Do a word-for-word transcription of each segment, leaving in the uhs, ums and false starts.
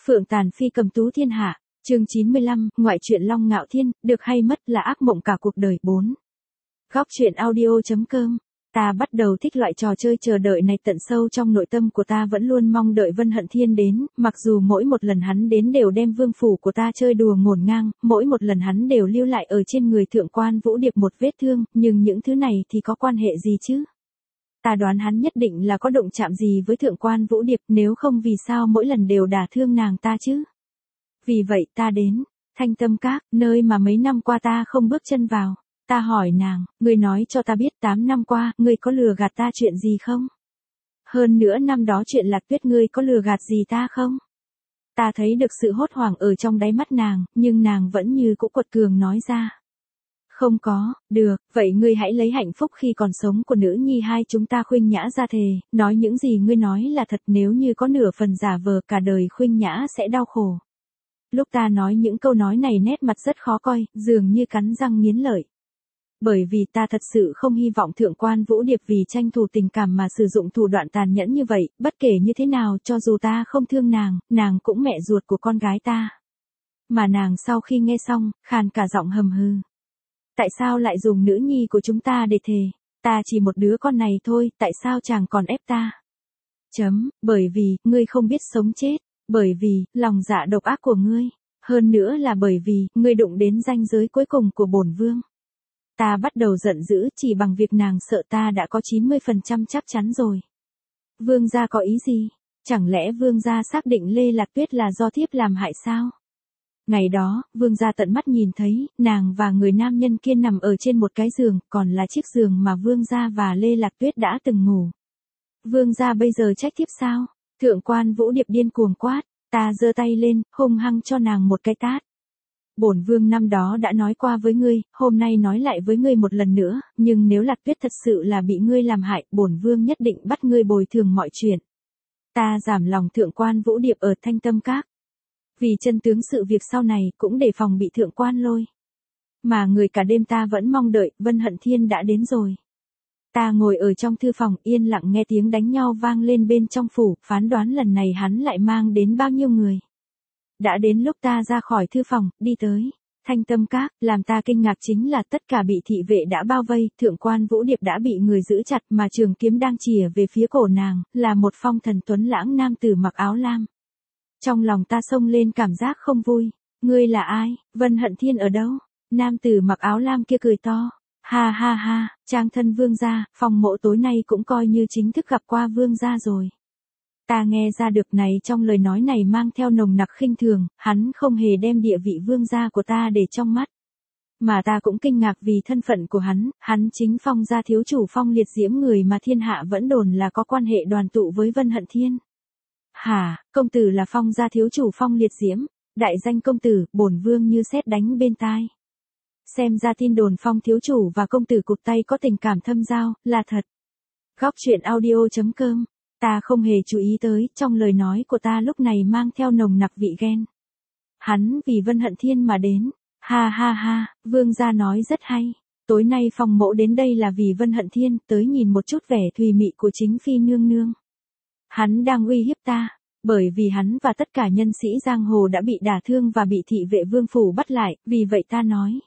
Phượng tàn phi cầm tú thiên hạ, chương chín mươi lăm, ngoại truyện Long Ngạo Thiên, được hay mất là ác mộng cả cuộc đời bốn. Góc truyện audio.com. Ta bắt đầu thích loại trò chơi chờ đợi này, tận sâu trong nội tâm của ta vẫn luôn mong đợi Vân Hận Thiên đến, mặc dù mỗi một lần hắn đến đều đem vương phủ của ta chơi đùa ngổn ngang, mỗi một lần hắn đều lưu lại ở trên người Thượng Quan Vũ Điệp một vết thương, nhưng những thứ này thì có quan hệ gì chứ? Ta đoán hắn nhất định là có động chạm gì với Thượng Quan Vũ Điệp, nếu không vì sao mỗi lần đều đả thương nàng ta chứ? Vì vậy ta đến Thanh Tâm Các, nơi mà mấy năm qua ta không bước chân vào. Ta hỏi nàng, ngươi nói cho ta biết tám năm qua, ngươi có lừa gạt ta chuyện gì không? Hơn nữa năm đó chuyện Lạc Tuyết ngươi có lừa gạt gì ta không? Ta thấy được sự hốt hoảng ở trong đáy mắt nàng, nhưng nàng vẫn như cũ quật cường nói ra. Không có, được, vậy ngươi hãy lấy hạnh phúc khi còn sống của nữ nhi hai chúng ta Khuynh Nhã ra thề, nói những gì ngươi nói là thật, nếu như có nửa phần giả vờ cả đời Khuynh Nhã sẽ đau khổ. Lúc ta nói những câu nói này nét mặt rất khó coi, dường như cắn răng nghiến lợi. Bởi vì ta thật sự không hy vọng Thượng Quan Vũ Điệp vì tranh thủ tình cảm mà sử dụng thủ đoạn tàn nhẫn như vậy, bất kể như thế nào cho dù ta không thương nàng, nàng cũng mẹ ruột của con gái ta. Mà nàng sau khi nghe xong, khàn cả giọng hầm hừ. Tại sao lại dùng nữ nhi của chúng ta để thề? Ta chỉ một đứa con này thôi, tại sao chàng còn ép ta? Chấm, bởi vì, ngươi không biết sống chết, bởi vì, lòng dạ độc ác của ngươi, hơn nữa là bởi vì, ngươi đụng đến ranh giới cuối cùng của bổn vương. Ta bắt đầu giận dữ, chỉ bằng việc nàng sợ ta đã có chín mươi phần trăm chắc chắn rồi. Vương gia có ý gì? Chẳng lẽ vương gia xác định Lê Lạc Tuyết là do thiếp làm hại sao? Ngày đó, vương gia tận mắt nhìn thấy, nàng và người nam nhân kia nằm ở trên một cái giường, còn là chiếc giường mà vương gia và Lê Lạc Tuyết đã từng ngủ. Vương gia bây giờ trách thiếp sao? Thượng Quan Vũ Điệp điên cuồng quát, ta giơ tay lên, hung hăng cho nàng một cái tát. Bổn vương năm đó đã nói qua với ngươi, hôm nay nói lại với ngươi một lần nữa, nhưng nếu Lạc Tuyết thật sự là bị ngươi làm hại, bổn vương nhất định bắt ngươi bồi thường mọi chuyện. Ta giảm lòng Thượng Quan Vũ Điệp ở Thanh Tâm Các. Vì chân tướng sự việc sau này cũng để phòng bị Thượng Quan lôi. Mà người cả đêm ta vẫn mong đợi, Vân Hận Thiên đã đến rồi. Ta ngồi ở trong thư phòng yên lặng nghe tiếng đánh nhau vang lên bên trong phủ, phán đoán lần này hắn lại mang đến bao nhiêu người. Đã đến lúc ta ra khỏi thư phòng, đi tới Thanh Tâm Các, làm ta kinh ngạc chính là tất cả bị thị vệ đã bao vây, Thượng Quan Vũ Điệp đã bị người giữ chặt mà trường kiếm đang chìa về phía cổ nàng, là một phong thần tuấn lãng nam tử mặc áo lam. Trong lòng ta xông lên cảm giác không vui, ngươi là ai, Vân Hận Thiên ở đâu? Nam tử mặc áo lam kia cười to, ha ha ha, trang thân vương gia, Phong Mộ tối nay cũng coi như chính thức gặp qua vương gia rồi. Ta nghe ra được này trong lời nói này mang theo nồng nặc khinh thường, hắn không hề đem địa vị vương gia của ta để trong mắt. Mà ta cũng kinh ngạc vì thân phận của hắn, hắn chính Phong gia thiếu chủ Phong Liệt Diễm, người mà thiên hạ vẫn đồn là có quan hệ đoàn tụ với Vân Hận Thiên. Hả, công tử là Phong gia thiếu chủ Phong Liệt Diễm, đại danh công tử, bổn vương như sét đánh bên tai. Xem ra tin đồn Phong thiếu chủ và công tử cụt tay có tình cảm thâm giao, là thật. Góc truyện audio.com. Ta không hề chú ý tới, trong lời nói của ta lúc này mang theo nồng nặc vị ghen. Hắn vì Vân Hận Thiên mà đến. Ha ha ha, vương gia nói rất hay. Tối nay Phong Mộ đến đây là vì Vân Hận Thiên, tới nhìn một chút vẻ thùy mị của chính phi nương nương. Hắn đang uy hiếp ta, bởi vì hắn và tất cả nhân sĩ giang hồ đã bị đả thương và bị thị vệ vương phủ bắt lại, vì vậy ta nói.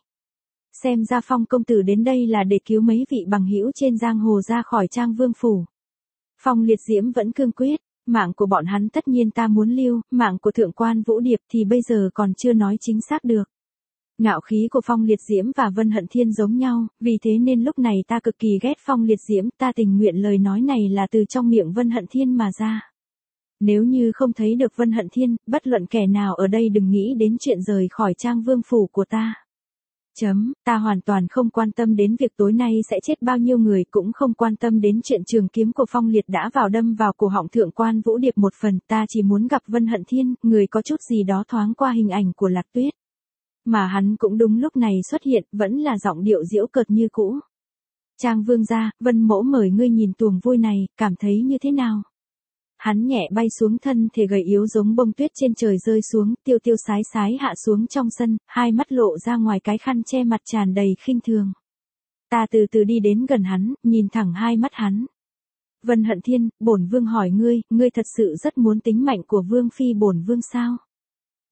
Xem ra Phong công tử đến đây là để cứu mấy vị bằng hữu trên giang hồ ra khỏi trang vương phủ. Phong Liệt Diễm vẫn cương quyết, mạng của bọn hắn tất nhiên ta muốn lưu, mạng của Thượng Quan Vũ Điệp thì bây giờ còn chưa nói chính xác được. Ngạo khí của Phong Liệt Diễm và Vân Hận Thiên giống nhau, vì thế nên lúc này ta cực kỳ ghét Phong Liệt Diễm, ta tình nguyện lời nói này là từ trong miệng Vân Hận Thiên mà ra. Nếu như không thấy được Vân Hận Thiên, bất luận kẻ nào ở đây đừng nghĩ đến chuyện rời khỏi trang vương phủ của ta. Chấm, ta hoàn toàn không quan tâm đến việc tối nay sẽ chết bao nhiêu người, cũng không quan tâm đến chuyện trường kiếm của Phong Liệt đã vào đâm vào cổ họng Thượng Quan Vũ Điệp một phần, ta chỉ muốn gặp Vân Hận Thiên, người có chút gì đó thoáng qua hình ảnh của Lạc Tuyết. Mà hắn cũng đúng lúc này xuất hiện, vẫn là giọng điệu giễu cợt như cũ. Trang vương gia, Vân mỗ mời ngươi nhìn tuồng vui này, cảm thấy như thế nào? Hắn nhẹ bay xuống, thân thể gầy yếu giống bông tuyết trên trời rơi xuống, tiêu tiêu sái sái hạ xuống trong sân, hai mắt lộ ra ngoài cái khăn che mặt tràn đầy khinh thường. Ta từ từ đi đến gần hắn, nhìn thẳng hai mắt hắn. Vân Hận Thiên, bổn vương hỏi ngươi, ngươi thật sự rất muốn tính mạnh của vương phi bổn vương sao?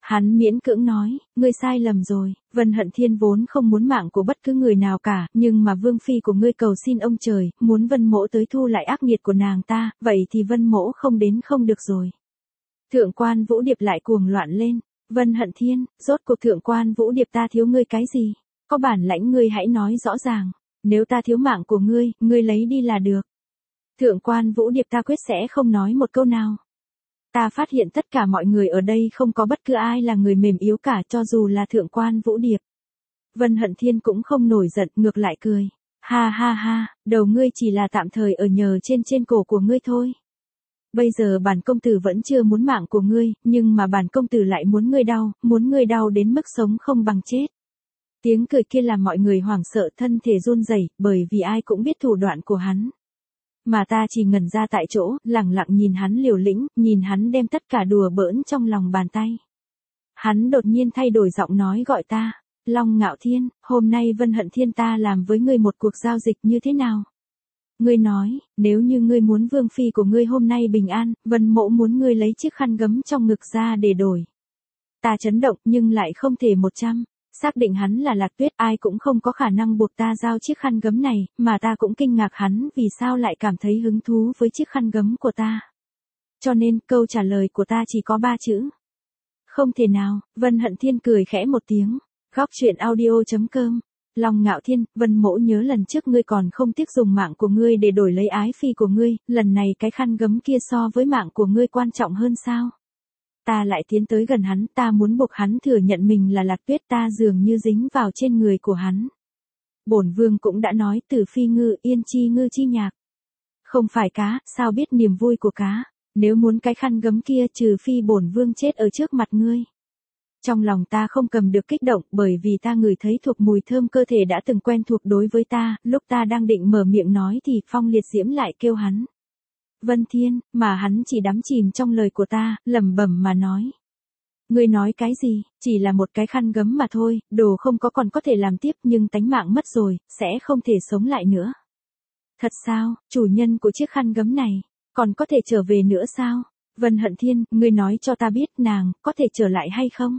Hắn miễn cưỡng nói, ngươi sai lầm rồi, Vân Hận Thiên vốn không muốn mạng của bất cứ người nào cả, nhưng mà vương phi của ngươi cầu xin ông trời, muốn Vân Mỗ tới thu lại ác nghiệt của nàng ta, vậy thì Vân Mỗ không đến không được rồi. Thượng quan Vũ Điệp lại cuồng loạn lên, Vân Hận Thiên, rốt cuộc Thượng quan Vũ Điệp ta thiếu ngươi cái gì? Có bản lãnh ngươi hãy nói rõ ràng, nếu ta thiếu mạng của ngươi, ngươi lấy đi là được. Thượng quan Vũ Điệp ta quyết sẽ không nói một câu nào. Ta phát hiện tất cả mọi người ở đây không có bất cứ ai là người mềm yếu cả, cho dù là Thượng quan Vũ Điệp. Vân Hận Thiên cũng không nổi giận, ngược lại cười. Ha ha ha, đầu ngươi chỉ là tạm thời ở nhờ trên trên cổ của ngươi thôi. Bây giờ bản công tử vẫn chưa muốn mạng của ngươi, nhưng mà bản công tử lại muốn ngươi đau, muốn ngươi đau đến mức sống không bằng chết. Tiếng cười kia làm mọi người hoảng sợ, thân thể run rẩy, bởi vì ai cũng biết thủ đoạn của hắn. Mà ta chỉ ngẩn ra tại chỗ, lẳng lặng nhìn hắn liều lĩnh, nhìn hắn đem tất cả đùa bỡn trong lòng bàn tay. Hắn đột nhiên thay đổi giọng nói gọi ta, Long Ngạo Thiên, hôm nay Vân Hận Thiên ta làm với ngươi một cuộc giao dịch như thế nào? Ngươi nói, nếu như ngươi muốn vương phi của ngươi hôm nay bình an, Vân Mỗ muốn ngươi lấy chiếc khăn gấm trong ngực ra để đổi. Ta chấn động nhưng lại không thể một trăm. Xác định hắn là Lạc Tuyết, ai cũng không có khả năng buộc ta giao chiếc khăn gấm này, mà ta cũng kinh ngạc hắn vì sao lại cảm thấy hứng thú với chiếc khăn gấm của ta. Cho nên, câu trả lời của ta chỉ có ba chữ. Không thể nào, Vân Hận Thiên cười khẽ một tiếng. Góc truyện audio chấm com. Long Ngạo Thiên, Vân Mỗ nhớ lần trước ngươi còn không tiếc dùng mạng của ngươi để đổi lấy ái phi của ngươi, lần này cái khăn gấm kia so với mạng của ngươi quan trọng hơn sao? Ta lại tiến tới gần hắn, ta muốn buộc hắn thừa nhận mình là Lạc Tuyết, ta dường như dính vào trên người của hắn. Bổn vương cũng đã nói từ phi ngư yên chi ngư chi nhạc. Không phải cá, sao biết niềm vui của cá, nếu muốn cái khăn gấm kia trừ phi bổn vương chết ở trước mặt ngươi. Trong lòng ta không cầm được kích động bởi vì ta ngửi thấy thuộc mùi thơm cơ thể đã từng quen thuộc đối với ta, lúc ta đang định mở miệng nói thì Phong Liệt Diễm lại kêu hắn. Vân Thiên, mà hắn chỉ đắm chìm trong lời của ta, lẩm bẩm mà nói. Ngươi nói cái gì, chỉ là một cái khăn gấm mà thôi, đồ không có còn có thể làm tiếp nhưng tánh mạng mất rồi, sẽ không thể sống lại nữa. Thật sao, chủ nhân của chiếc khăn gấm này, còn có thể trở về nữa sao? Vân Hận Thiên, ngươi nói cho ta biết nàng, có thể trở lại hay không?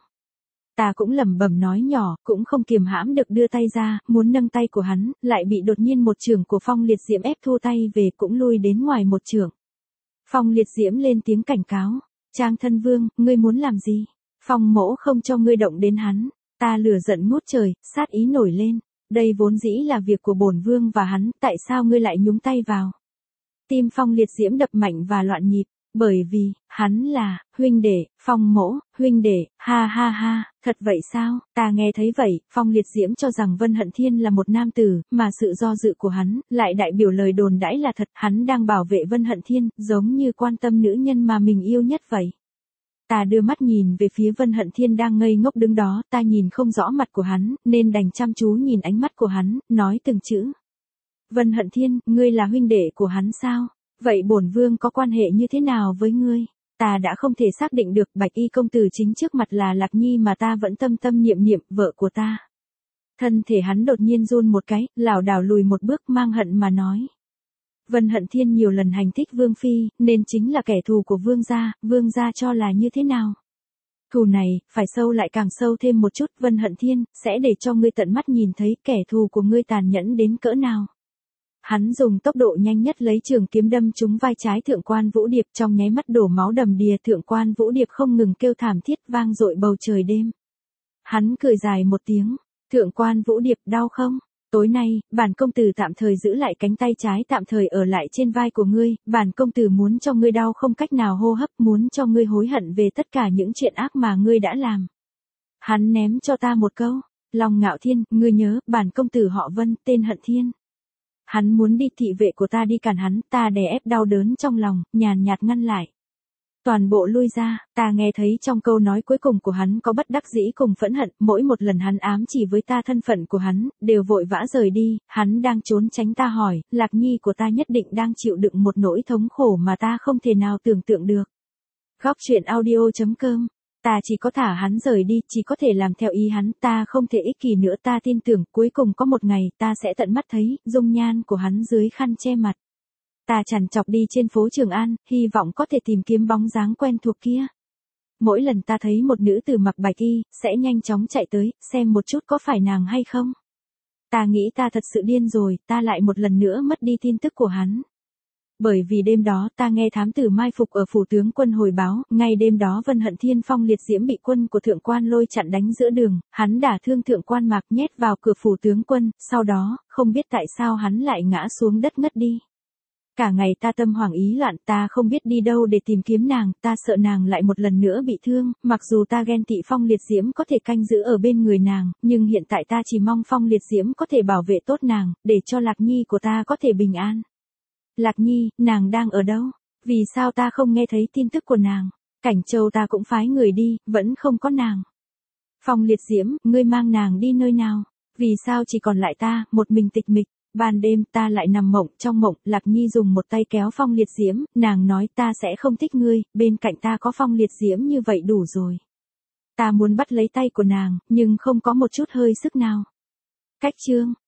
Ta cũng lẩm bẩm nói nhỏ, cũng không kiềm hãm được đưa tay ra, muốn nâng tay của hắn, lại bị đột nhiên một chưởng của Phong Liệt Diễm ép thu tay về cũng lui đến ngoài một chưởng. Phong Liệt Diễm lên tiếng cảnh cáo, Trang thân vương, ngươi muốn làm gì? Phong mỗ không cho ngươi động đến hắn, ta lửa giận ngút trời, sát ý nổi lên, đây vốn dĩ là việc của bổn vương và hắn, tại sao ngươi lại nhúng tay vào? Tim Phong Liệt Diễm đập mạnh và loạn nhịp. Bởi vì, hắn là, huynh đệ, Phong mỗ, huynh đệ, ha ha ha, thật vậy sao, ta nghe thấy vậy, Phong Liệt Diễm cho rằng Vân Hận Thiên là một nam tử, mà sự do dự của hắn, lại đại biểu lời đồn đãi là thật, hắn đang bảo vệ Vân Hận Thiên, giống như quan tâm nữ nhân mà mình yêu nhất vậy. Ta đưa mắt nhìn về phía Vân Hận Thiên đang ngây ngốc đứng đó, ta nhìn không rõ mặt của hắn, nên đành chăm chú nhìn ánh mắt của hắn, nói từng chữ. Vân Hận Thiên, ngươi là huynh đệ của hắn sao? Vậy bổn vương có quan hệ như thế nào với ngươi? Ta đã không thể xác định được, Bạch Y công tử chính trước mặt là Lạc Nhi mà ta vẫn tâm tâm niệm niệm, vợ của ta. Thân thể hắn đột nhiên run một cái, lảo đảo lùi một bước mang hận mà nói. Vân Hận Thiên nhiều lần hành thích vương phi, nên chính là kẻ thù của vương gia, vương gia cho là như thế nào? Thù này, phải sâu lại càng sâu thêm một chút, Vân Hận Thiên, sẽ để cho ngươi tận mắt nhìn thấy kẻ thù của ngươi tàn nhẫn đến cỡ nào. Hắn dùng tốc độ nhanh nhất lấy trường kiếm đâm trúng vai trái Thượng quan Vũ Điệp, trong nháy mắt đổ máu đầm đìa, Thượng quan Vũ Điệp không ngừng kêu thảm thiết vang dội bầu trời đêm. Hắn cười dài một tiếng, Thượng quan Vũ Điệp đau không? Tối nay, bản công tử tạm thời giữ lại cánh tay trái tạm thời ở lại trên vai của ngươi, bản công tử muốn cho ngươi đau không cách nào hô hấp, muốn cho ngươi hối hận về tất cả những chuyện ác mà ngươi đã làm. Hắn ném cho ta một câu, Long Ngạo Thiên, ngươi nhớ, bản công tử họ Vân, tên Hận Thiên. Hắn muốn đi, thị vệ của ta đi cản hắn, ta đè ép đau đớn trong lòng, nhàn nhạt ngăn lại. Toàn bộ lui ra, ta nghe thấy trong câu nói cuối cùng của hắn có bất đắc dĩ cùng phẫn hận, mỗi một lần hắn ám chỉ với ta thân phận của hắn, đều vội vã rời đi, hắn đang trốn tránh ta hỏi, Lạc Nhi của ta nhất định đang chịu đựng một nỗi thống khổ mà ta không thể nào tưởng tượng được. Góc truyện audio chấm com. Ta chỉ có thả hắn rời đi, chỉ có thể làm theo ý hắn, ta không thể ích kỷ nữa, ta tin tưởng, cuối cùng có một ngày, ta sẽ tận mắt thấy, dung nhan của hắn dưới khăn che mặt. Ta trằn trọc đi trên phố Trường An, hy vọng có thể tìm kiếm bóng dáng quen thuộc kia. mỗi lần ta thấy một nữ tử mặc bạch y, sẽ nhanh chóng chạy tới, xem một chút có phải nàng hay không. Ta nghĩ ta thật sự điên rồi, ta lại một lần nữa mất đi tin tức của hắn. Bởi vì đêm đó ta nghe thám tử mai phục ở phủ tướng quân hồi báo, ngay đêm đó Vân Hận Thiên Phong liệt diễm bị quân của thượng quan Lôi chặn đánh giữa đường, hắn đả thương thượng quan Mạc nhét vào cửa phủ tướng quân, sau đó, không biết tại sao hắn lại ngã xuống đất ngất đi. Cả ngày ta tâm hoảng ý loạn, ta không biết đi đâu để tìm kiếm nàng, ta sợ nàng lại một lần nữa bị thương, mặc dù ta ghen tị Phong liệt diễm có thể canh giữ ở bên người nàng, nhưng hiện tại ta chỉ mong Phong liệt diễm có thể bảo vệ tốt nàng, để cho Lạc Nhi của ta có thể bình an. Lạc Nhi, nàng đang ở đâu? Vì sao ta không nghe thấy tin tức của nàng? Cảnh Châu ta cũng phái người đi, vẫn không có nàng. Phong liệt diễm, ngươi mang nàng đi nơi nào? Vì sao chỉ còn lại ta, một mình tịch mịch? Ban đêm ta lại nằm mộng, trong mộng, Lạc Nhi dùng một tay kéo Phong liệt diễm, nàng nói ta sẽ không thích ngươi, bên cạnh ta có Phong liệt diễm như vậy đủ rồi. Ta muốn bắt lấy tay của nàng, nhưng không có một chút hơi sức nào. Cách chương